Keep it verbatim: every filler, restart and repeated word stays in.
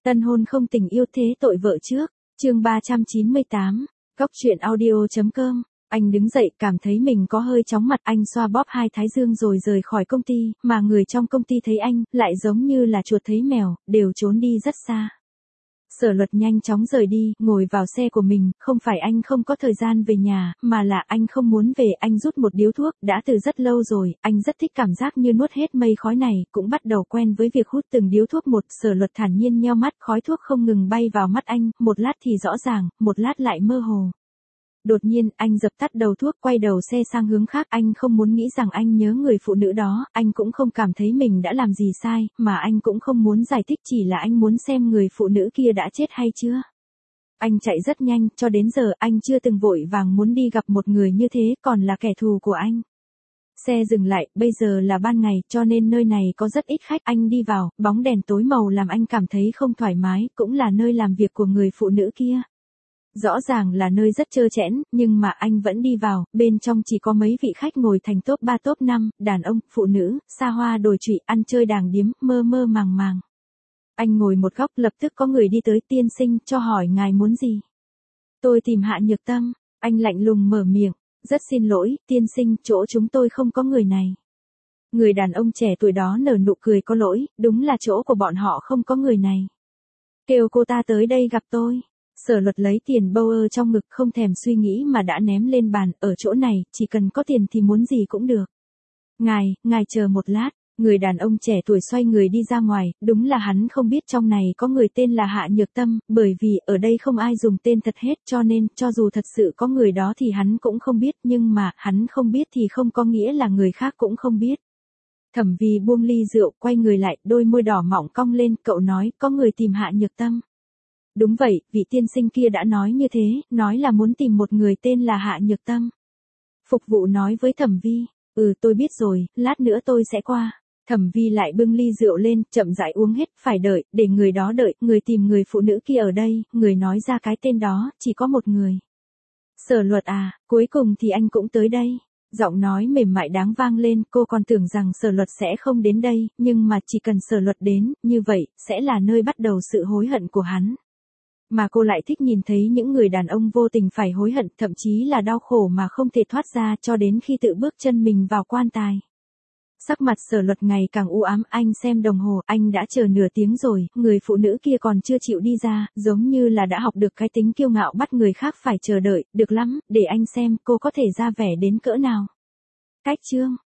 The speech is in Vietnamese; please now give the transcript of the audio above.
Tân hôn không tình yêu thế tội vợ trước, chương ba trăm chín mươi tám, Cóc truyện audio chấm com. Anh đứng dậy cảm thấy mình có hơi chóng mặt, anh xoa bóp hai thái dương rồi rời khỏi công ty, mà người trong công ty thấy anh, lại giống như là chuột thấy mèo, đều trốn đi rất xa. Sở Luật nhanh chóng rời đi, ngồi vào xe của mình, không phải anh không có thời gian về nhà, mà là anh không muốn về. Anh rút một điếu thuốc, đã từ rất lâu rồi, anh rất thích cảm giác như nuốt hết mây khói này, cũng bắt đầu quen với việc hút từng điếu thuốc một. Sở Luật thản nhiên nheo mắt, khói thuốc không ngừng bay vào mắt anh, một lát thì rõ ràng, một lát lại mơ hồ. Đột nhiên, anh dập tắt đầu thuốc, quay đầu xe sang hướng khác. Anh không muốn nghĩ rằng anh nhớ người phụ nữ đó, anh cũng không cảm thấy mình đã làm gì sai, mà anh cũng không muốn giải thích, chỉ là anh muốn xem người phụ nữ kia đã chết hay chưa. Anh chạy rất nhanh, cho đến giờ anh chưa từng vội vàng muốn đi gặp một người như thế, còn là kẻ thù của anh. Xe dừng lại, bây giờ là ban ngày, cho nên nơi này có rất ít khách. Anh đi vào, bóng đèn tối màu làm anh cảm thấy không thoải mái, cũng là nơi làm việc của người phụ nữ kia. Rõ ràng là nơi rất trơ trẽn, nhưng mà anh vẫn đi vào, bên trong chỉ có mấy vị khách ngồi thành top ba top năm, đàn ông, phụ nữ, xa hoa đồi trụy, ăn chơi đàng điếm, mơ mơ màng màng. Anh ngồi một góc, lập tức có người đi tới. Tiên sinh, cho hỏi ngài muốn gì? Tôi tìm Hạ Nhược Tâm. Anh lạnh lùng mở miệng, rất xin lỗi, tiên sinh, chỗ chúng tôi không có người này. Người đàn ông trẻ tuổi đó nở nụ cười có lỗi, đúng là chỗ của bọn họ không có người này. Kêu cô ta tới đây gặp tôi. Sở Luật lấy tiền Bauer trong ngực, không thèm suy nghĩ mà đã ném lên bàn, ở chỗ này, chỉ cần có tiền thì muốn gì cũng được. Ngài, ngài chờ một lát, người đàn ông trẻ tuổi xoay người đi ra ngoài, đúng là hắn không biết trong này có người tên là Hạ Nhược Tâm, bởi vì ở đây không ai dùng tên thật hết, cho nên, cho dù thật sự có người đó thì hắn cũng không biết, nhưng mà, hắn không biết thì không có nghĩa là người khác cũng không biết. Thẩm Vi buông ly rượu, quay người lại, đôi môi đỏ mọng cong lên, cậu nói, có người tìm Hạ Nhược Tâm. Đúng vậy, vị tiên sinh kia đã nói như thế, nói là muốn tìm một người tên là Hạ Nhược Tâm. Phục vụ nói với Thẩm Vi, ừ tôi biết rồi, lát nữa tôi sẽ qua. Thẩm Vi lại bưng ly rượu lên, chậm rãi uống hết, phải đợi, để người đó đợi, người tìm người phụ nữ kia ở đây, người nói ra cái tên đó, chỉ có một người. Sở Luật à, cuối cùng thì anh cũng tới đây. Giọng nói mềm mại đáng vang lên, cô còn tưởng rằng Sở Luật sẽ không đến đây, nhưng mà chỉ cần Sở Luật đến, như vậy, sẽ là nơi bắt đầu sự hối hận của hắn. Mà cô lại thích nhìn thấy những người đàn ông vô tình phải hối hận, thậm chí là đau khổ mà không thể thoát ra, cho đến khi tự bước chân mình vào quan tài. Sắc mặt Sở Luật ngày càng u ám, anh xem đồng hồ, anh đã chờ nửa tiếng rồi, người phụ nữ kia còn chưa chịu đi ra, giống như là đã học được cái tính kiêu ngạo bắt người khác phải chờ đợi, được lắm, để anh xem cô có thể ra vẻ đến cỡ nào. Cách chương